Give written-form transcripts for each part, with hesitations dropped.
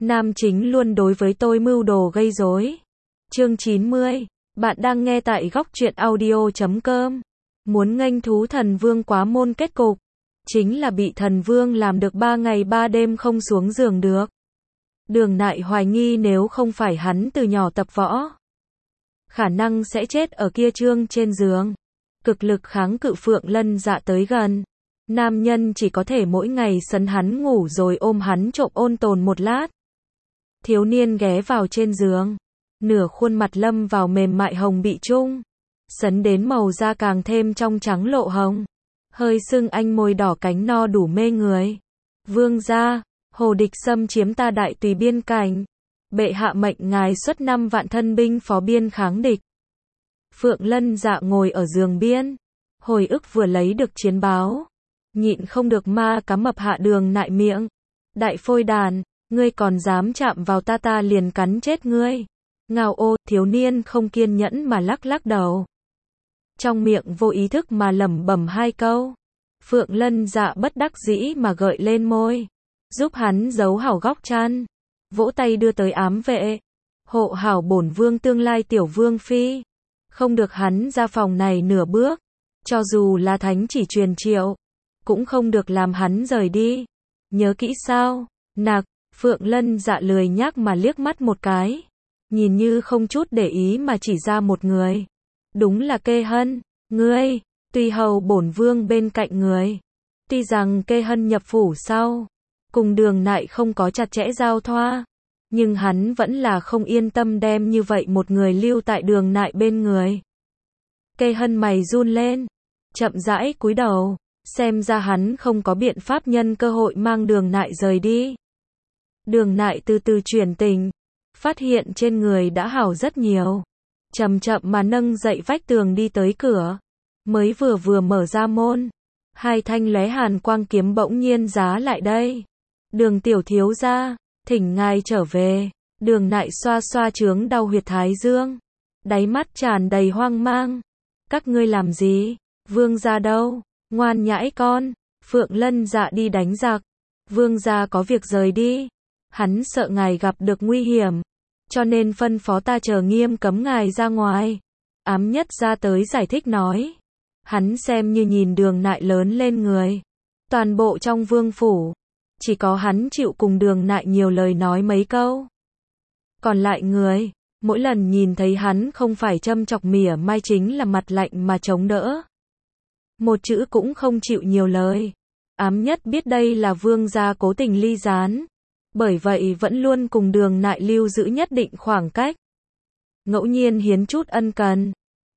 Nam chính luôn đối với tôi mưu đồ gây rối. Chương 90. Bạn đang nghe tại góc truyện audio.com. Muốn nghênh thú thần vương quá môn kết cục, chính là bị thần vương làm được 3 ngày 3 đêm không xuống giường được. Đường Nại hoài nghi nếu không phải hắn từ nhỏ tập võ, khả năng sẽ chết ở kia trương trên giường. Cực lực kháng cự Phượng Lân Dạ tới gần. Nam nhân chỉ có thể mỗi ngày sấn hắn ngủ rồi ôm hắn trộm ôn tồn một lát. Thiếu niên ghé vào trên giường, nửa khuôn mặt lâm vào mềm mại hồng bị trung, sấn đến màu da càng thêm trong trắng lộ hồng, hơi sưng anh môi đỏ cánh no đủ mê người. Vương gia, hồ địch xâm chiếm ta đại tùy biên cảnh, bệ hạ mệnh ngài xuất 5 vạn thân binh phó biên kháng địch. Phượng Lân Dạ ngồi ở giường biên, hồi ức vừa lấy được chiến báo, nhịn không được ma cá mập hạ Đường Nại miệng. Đại phôi đàn, ngươi còn dám chạm vào ta liền cắn chết ngươi. Ngao ô, thiếu niên không kiên nhẫn mà lắc lắc đầu. Trong miệng vô ý thức mà lẩm bẩm 2 câu. Phượng Lân Dạ bất đắc dĩ mà gợi lên môi, giúp hắn giấu hảo góc chăn, vỗ tay đưa tới ám vệ. Hộ hảo bổn vương tương lai tiểu vương phi, không được hắn ra phòng này nửa bước, cho dù là thánh chỉ truyền triệu, cũng không được làm hắn rời đi. Nhớ kỹ sao? Nặc, Phượng Lân Dạ lười nhác mà liếc mắt một cái, nhìn như không chút để ý mà chỉ ra một người. Đúng là Kê Hân, ngươi, tùy hầu bổn vương bên cạnh người. Tuy rằng Kê Hân nhập phủ sau, cùng Đường Nại không có chặt chẽ giao thoa, nhưng hắn vẫn là không yên tâm đem như vậy một người lưu tại Đường Nại bên người. Kê Hân mày run lên, chậm rãi cúi đầu, xem ra hắn không có biện pháp nhân cơ hội mang Đường Nại rời đi. Đường Nại từ từ chuyển tình, phát hiện trên người đã hảo rất nhiều, chậm chậm mà nâng dậy vách tường đi tới cửa, mới vừa mở ra môn, 2 thanh lóe hàn quang kiếm bỗng nhiên giá lại đây. Đường tiểu thiếu gia, thỉnh ngài trở về. Đường Nại xoa xoa chướng đau huyệt thái dương, đáy mắt tràn đầy hoang mang. Các ngươi làm gì? Vương gia đâu? Ngoan nhãi con. Phượng Lân Dạ đi đánh giặc, vương gia có việc rời đi, hắn sợ ngài gặp được nguy hiểm, cho nên phân phó ta chờ nghiêm cấm ngài ra ngoài. Ám Nhất ra tới giải thích nói. Hắn xem như nhìn Đường Nại lớn lên người, toàn bộ trong vương phủ, chỉ có hắn chịu cùng Đường Nại nhiều lời nói mấy câu. Còn lại người, mỗi lần nhìn thấy hắn không phải châm chọc mỉa mai chính là mặt lạnh mà chống đỡ. Một chữ cũng không chịu nhiều lời. Ám Nhất biết đây là vương gia cố tình ly gián, bởi vậy vẫn luôn cùng Đường Nại lưu giữ nhất định khoảng cách. Ngẫu nhiên hiến chút ân cần.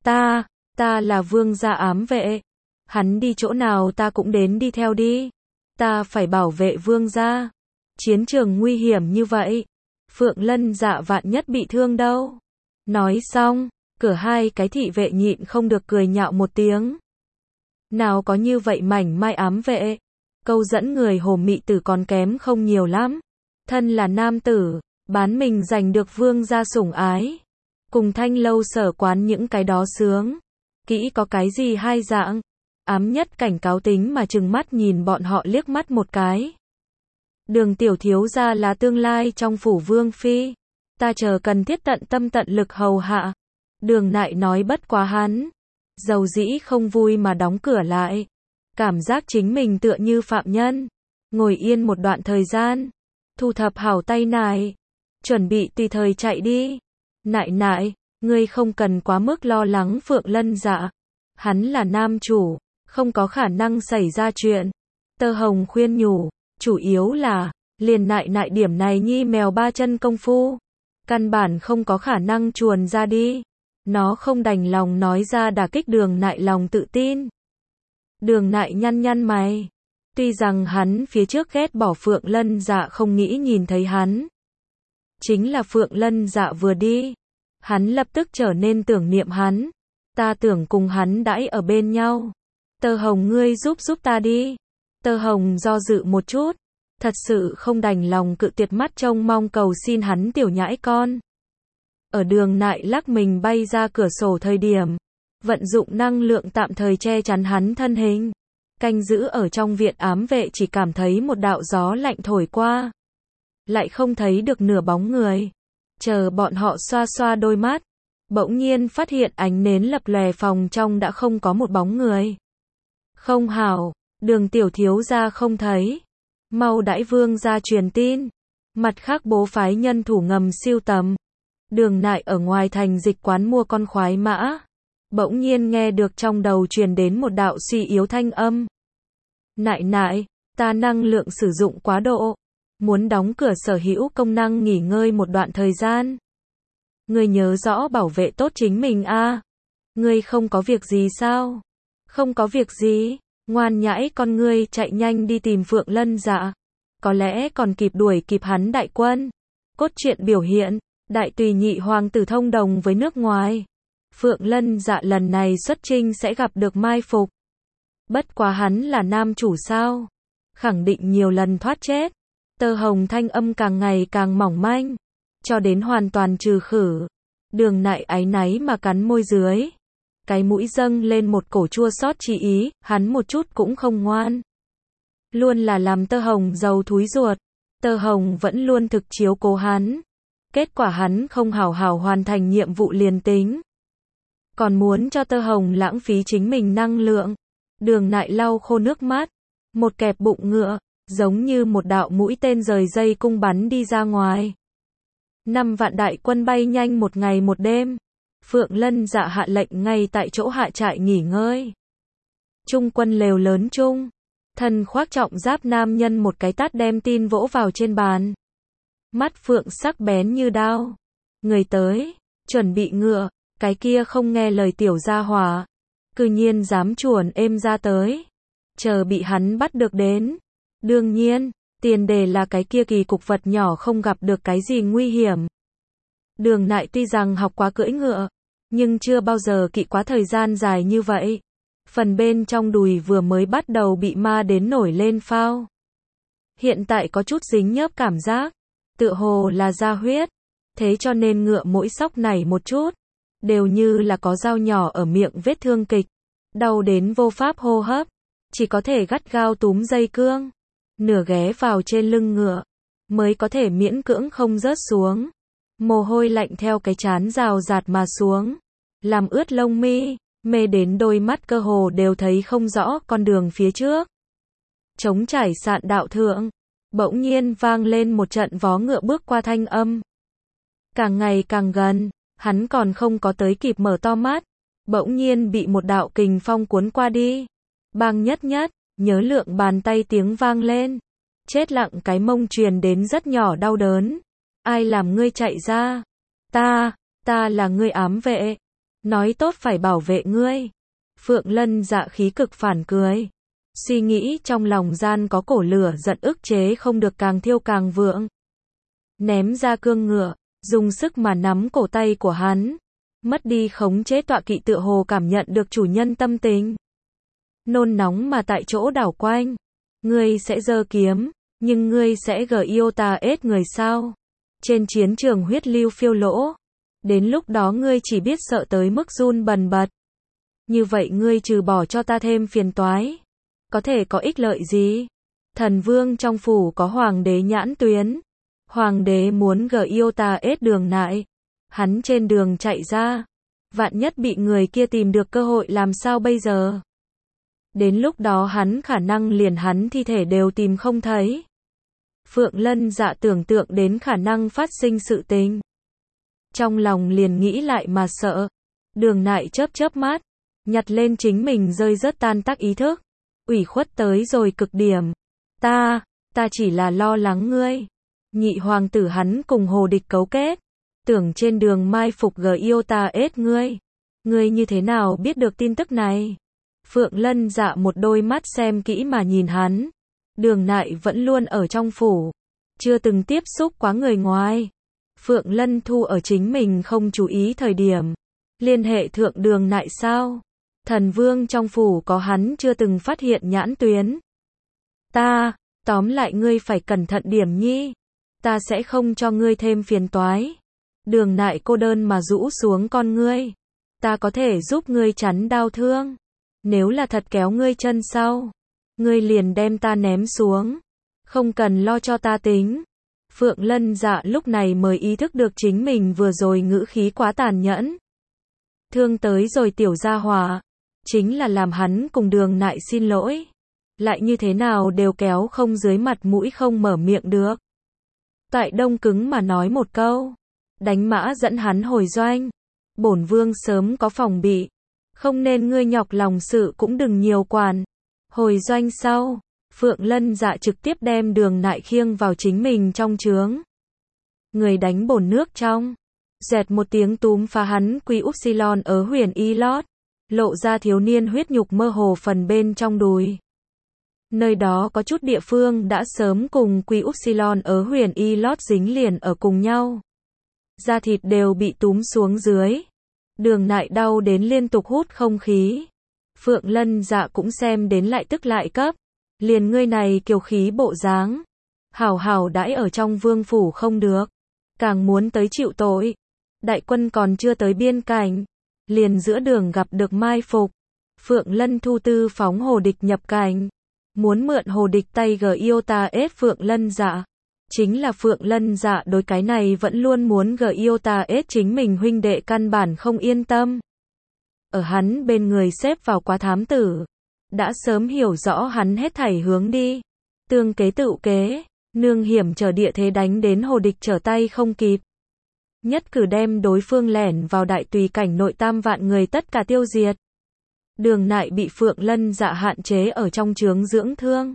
Ta là vương gia ám vệ. Hắn đi chỗ nào ta cũng đến đi theo đi. Ta phải bảo vệ vương gia. Chiến trường nguy hiểm như vậy, Phượng Lân Dạ vạn nhất bị thương đâu. Nói xong, cửa 2 cái thị vệ nhịn không được cười nhạo một tiếng. Nào có như vậy mảnh mai ám vệ, câu dẫn người hồ mị tử còn kém không nhiều lắm. Thân là nam tử, bán mình giành được vương gia sủng ái, cùng thanh lâu sở quán những cái đó sướng. Kỹ có cái gì hai dạng? Ám Nhất cảnh cáo tính mà trừng mắt nhìn bọn họ liếc mắt một cái. Đường tiểu thiếu gia là tương lai trong phủ vương phi, ta chờ cần thiết tận tâm tận lực hầu hạ. Đường Nại nói bất quá hắn, dầu dĩ không vui mà đóng cửa lại, cảm giác chính mình tựa như phạm nhân, ngồi yên một đoạn thời gian, thu thập hảo tay nải, chuẩn bị tùy thời chạy đi. Nại, ngươi không cần quá mức lo lắng Phượng Lân Dạ, hắn là nam chủ, không có khả năng xảy ra chuyện. Tơ Hồng khuyên nhủ, chủ yếu là, liền Nại điểm này nhi mèo 3 chân công phu, căn bản không có khả năng chuồn ra đi. Nó không đành lòng nói ra đả kích Đường Nại lòng tự tin. Đường Nại nhăn mày, tuy rằng hắn phía trước ghét bỏ Phượng Lân Dạ không nghĩ nhìn thấy hắn. Chính là Phượng Lân Dạ vừa đi, hắn lập tức trở nên tưởng niệm hắn. Ta tưởng cùng hắn đãi ở bên nhau. Tơ Hồng ngươi giúp ta đi. Tơ Hồng do dự một chút, thật sự không đành lòng cự tuyệt mắt trông mong cầu xin hắn tiểu nhãi con. Ở Đường Nại lắc mình bay ra cửa sổ thời điểm, vận dụng năng lượng tạm thời che chắn hắn thân hình. Canh giữ ở trong viện ám vệ chỉ cảm thấy một đạo gió lạnh thổi qua. lại không thấy được nửa bóng người. Chờ bọn họ xoa xoa đôi mắt, bỗng nhiên phát hiện ánh nến lập lòe phòng trong đã không có một bóng người. Không hảo, Đường tiểu thiếu gia không thấy. Mau đãi vương gia truyền tin. Mặt khác bố phái nhân thủ ngầm siêu tầm. Đường Nại ở ngoài thành dịch quán mua con khoái mã. Bỗng nhiên nghe được trong đầu truyền đến một đạo suy yếu thanh âm. Nại nại, ta năng lượng sử dụng quá độ. Muốn đóng cửa sở hữu công năng nghỉ ngơi một đoạn thời gian. Ngươi nhớ rõ bảo vệ tốt chính mình a. Ngươi không có việc gì sao? Không có việc gì. Ngoan nhãi con ngươi chạy nhanh đi tìm Phượng Lân Dạ. Có lẽ còn kịp đuổi kịp hắn đại quân. Cốt truyện biểu hiện, đại tùy nhị hoàng tử thông đồng với nước ngoài. Phượng Lân Dạ lần này xuất chinh sẽ gặp được mai phục. Bất quá hắn là nam chủ sao? Khẳng định nhiều lần thoát chết. Tơ hồng thanh âm càng ngày càng mỏng manh, cho đến hoàn toàn trừ khử. Đường Nại áy náy mà cắn môi dưới. Cái mũi dâng lên một cổ chua xót chi ý, hắn một chút cũng không ngoan. Luôn là làm Tơ Hồng giàu thúi ruột. Tơ Hồng vẫn luôn thực chiếu cố hắn. Kết quả hắn không hảo hảo hoàn thành nhiệm vụ liền tính. Còn muốn cho Tơ Hồng lãng phí chính mình năng lượng. Đường Nại lau khô nước mắt. Một kẹp bụng ngựa, giống như một đạo mũi tên rời dây cung bắn đi ra ngoài. 5 vạn đại quân bay nhanh một ngày một đêm. Phượng Lân Dạ hạ lệnh ngay tại chỗ hạ trại nghỉ ngơi. Trung quân lều lớn chung. Thân khoác trọng giáp nam nhân một cái tát đem tin vỗ vào trên bàn. Mắt Phượng sắc bén như đao. Người tới, chuẩn bị ngựa, cái kia không nghe lời tiểu gia hỏa. Cư nhiên dám chuồn êm ra tới. Chờ bị hắn bắt được đến. Đương nhiên, tiền đề là cái kia kỳ cục vật nhỏ không gặp được cái gì nguy hiểm. Đường Nại tuy rằng học quá cưỡi ngựa, nhưng chưa bao giờ kỵ quá thời gian dài như vậy. Phần bên trong đùi vừa mới bắt đầu bị ma đến nổi lên phao. Hiện tại có chút dính nhớp cảm giác, tựa hồ là da huyết. Thế cho nên ngựa mỗi sóc nảy một chút, đều như là có dao nhỏ ở miệng vết thương kịch. Đau đến vô pháp hô hấp, chỉ có thể gắt gao túm dây cương. Nửa ghé vào trên lưng ngựa, mới có thể miễn cưỡng không rớt xuống. Mồ hôi lạnh theo cái trán rào rạt mà xuống, làm ướt lông mi, mê đến đôi mắt cơ hồ đều thấy không rõ con đường phía trước. Trống trải sạn đạo thượng, bỗng nhiên vang lên một trận vó ngựa bước qua thanh âm. Càng ngày càng gần, hắn còn không có tới kịp mở to mắt, bỗng nhiên bị một đạo kình phong cuốn qua đi. Bang nhất nhất, nhớ lượng bàn tay tiếng vang lên. Chết lặng cái mông truyền đến rất nhỏ đau đớn. Ai làm ngươi chạy ra? Ta là ngươi ám vệ. Nói tốt phải bảo vệ ngươi. Phượng Lân Dạ khí cực phản cười. Suy nghĩ trong lòng gian có cổ lửa giận ức chế không được càng thiêu càng vượng. Ném ra cương ngựa, dùng sức mà nắm cổ tay của hắn. Mất đi khống chế tọa kỵ tựa hồ cảm nhận được chủ nhân tâm tình. Nôn nóng mà tại chỗ đảo quanh. Ngươi sẽ giơ kiếm, nhưng ngươi sẽ Iota-S người sao? Trên chiến trường huyết lưu phiêu lỗ. Đến lúc đó ngươi chỉ biết sợ tới mức run bần bật. Như vậy ngươi trừ bỏ cho ta thêm phiền toái. Có thể có ích lợi gì? Thần vương trong phủ có hoàng đế nhãn tuyến. Hoàng đế muốn Iota-S Đường Nại. Hắn trên đường chạy ra. Vạn nhất bị người kia tìm được cơ hội làm sao bây giờ? Đến lúc đó hắn khả năng liền hắn thi thể đều tìm không thấy. Phượng Lân Dạ tưởng tượng đến khả năng phát sinh sự tình. Trong lòng liền nghĩ lại mà sợ. Đường Nại chớp chớp mắt, nhặt lên chính mình rơi rớt tan tác ý thức. Ủy khuất tới rồi cực điểm. Ta chỉ là lo lắng ngươi. Nhị hoàng tử hắn cùng hồ địch cấu kết. Tưởng trên đường mai phục Iota-S ngươi. Ngươi như thế nào biết được tin tức này? Phượng Lân Dạ một đôi mắt xem kỹ mà nhìn hắn. Đường Nại vẫn luôn ở trong phủ, chưa từng tiếp xúc quá người ngoài. Phượng Lân Thu ở chính mình không chú ý thời điểm, liên hệ thượng Đường Nại sao? Thần vương trong phủ có hắn chưa từng phát hiện nhãn tuyến. Tóm lại ngươi phải cẩn thận điểm nhi. Ta sẽ không cho ngươi thêm phiền toái. Đường Nại cô đơn mà rũ xuống con ngươi. Ta có thể giúp ngươi chắn đau thương. Nếu là thật kéo ngươi chân sau, ngươi liền đem ta ném xuống. Không cần lo cho ta tính. Phượng Lân Dạ lúc này mới ý thức được chính mình vừa rồi ngữ khí quá tàn nhẫn. Thương tới rồi tiểu gia hỏa, chính là làm hắn cùng Đường Nại xin lỗi. Lại như thế nào đều kéo không dưới mặt mũi không mở miệng được. Tại đông cứng mà nói một câu, đánh mã dẫn hắn hồi doanh. Bổn vương sớm có phòng bị, không nên ngươi nhọc lòng sự cũng đừng nhiều quản. Hồi doanh sau, Phượng Lân Dạ trực tiếp đem Đường Nại khiêng vào chính mình trong trướng. Người đánh bồn nước trong, dẹt một tiếng túm phá hắn quy upsilon ở huyền y lót, lộ ra thiếu niên huyết nhục mơ hồ phần bên trong đùi. Nơi đó có chút địa phương đã sớm cùng quy upsilon ở huyền y lót dính liền ở cùng nhau. Da thịt đều bị túm xuống dưới. Đường Nại đau đến liên tục hút không khí. Phượng Lân Dạ cũng xem đến lại tức lại cấp. Liền ngươi này kiều khí bộ dáng, hảo hảo đãi ở trong vương phủ không được, càng muốn tới chịu tội. Đại quân còn chưa tới biên cảnh, liền giữa đường gặp được mai phục. Phượng Lân Thu tư phóng hồ địch nhập cảnh, muốn mượn hồ địch tay Giota ết Phượng Lân Dạ. Chính là Phượng Lân Dạ đối cái này vẫn luôn muốn Giota ết chính mình huynh đệ căn bản không yên tâm. Ở hắn bên người xếp vào quá thám tử, đã sớm hiểu rõ hắn hết thảy hướng đi. Tương kế tựu kế, nương hiểm trở địa thế đánh đến hồ địch trở tay không kịp. Nhất cử đem đối phương lẻn vào đại tùy cảnh nội 3 vạn người tất cả tiêu diệt. Đường Nại bị Phượng Lân Dạ hạn chế ở trong trướng dưỡng thương.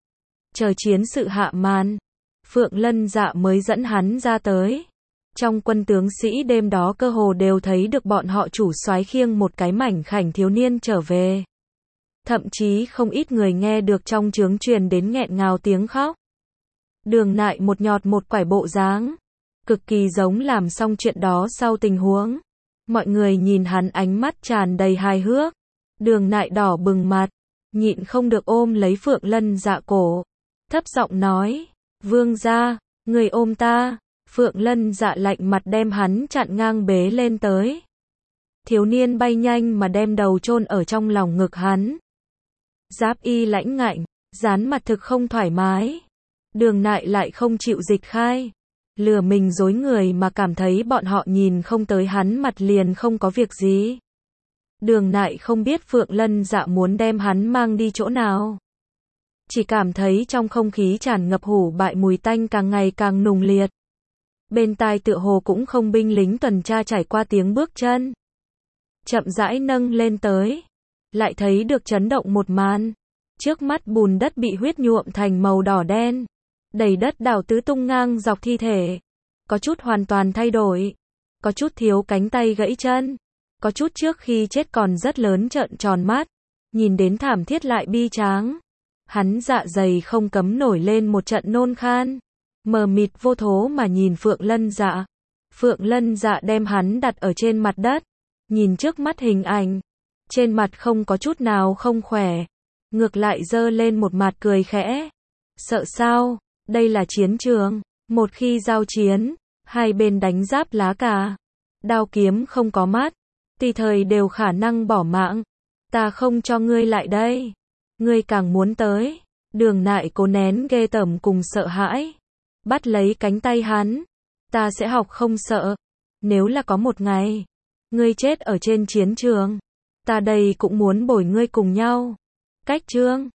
Chờ chiến sự hạ màn, Phượng Lân Dạ mới dẫn hắn ra tới. Trong quân tướng sĩ đêm đó cơ hồ đều thấy được bọn họ chủ soái khiêng một cái mảnh khảnh thiếu niên trở về. Thậm chí không ít người nghe được trong trướng truyền đến nghẹn ngào tiếng khóc. Đường Nại một nhọt một quải bộ dáng, cực kỳ giống làm xong chuyện đó sau tình huống. Mọi người nhìn hắn ánh mắt tràn đầy hài hước. Đường Nại đỏ bừng mặt, nhịn không được ôm lấy Phượng Lân Dạ cổ, thấp giọng nói, vương gia, người ôm ta. Phượng Lân Dạ lạnh mặt đem hắn chặn ngang bế lên tới. Thiếu niên bay nhanh mà đem đầu chôn ở trong lòng ngực hắn. Giáp y lãnh ngạnh, dán mặt thực không thoải mái. Đường Nại lại không chịu dịch khai, lừa mình dối người mà cảm thấy bọn họ nhìn không tới hắn mặt liền không có việc gì. Đường Nại không biết Phượng Lân Dạ muốn đem hắn mang đi chỗ nào. Chỉ cảm thấy trong không khí tràn ngập hủ bại mùi tanh càng ngày càng nùng liệt. Bên tai tựa hồ cũng không binh lính tuần tra trải qua tiếng bước chân. Chậm rãi nâng lên tới. Lại thấy được chấn động một màn. Trước mắt bùn đất bị huyết nhuộm thành màu đỏ đen. Đầy đất đảo tứ tung ngang dọc thi thể. Có chút hoàn toàn thay đổi. Có chút thiếu cánh tay gãy chân. Có chút trước khi chết còn rất lớn trợn tròn mắt. Nhìn đến thảm thiết lại bi tráng. Hắn dạ dày không cấm nổi lên một trận nôn khan. Mờ mịt vô thố mà nhìn Phượng Lân Dạ. Phượng Lân Dạ đem hắn đặt ở trên mặt đất. Nhìn trước mắt hình ảnh. Trên mặt không có chút nào không khỏe. Ngược lại giơ lên một mặt cười khẽ. Sợ sao? Đây là chiến trường. Một khi giao chiến, hai bên đánh giáp lá cà. Đao kiếm không có mắt. Tùy thời đều khả năng bỏ mạng. Ta không cho ngươi lại đây. Ngươi càng muốn tới. Đường Nại cố nén ghê tởm cùng sợ hãi. Bắt lấy cánh tay hắn. Ta sẽ học không sợ. Nếu là có một ngày, ngươi chết ở trên chiến trường, ta đây cũng muốn bồi ngươi cùng nhau. Cách chương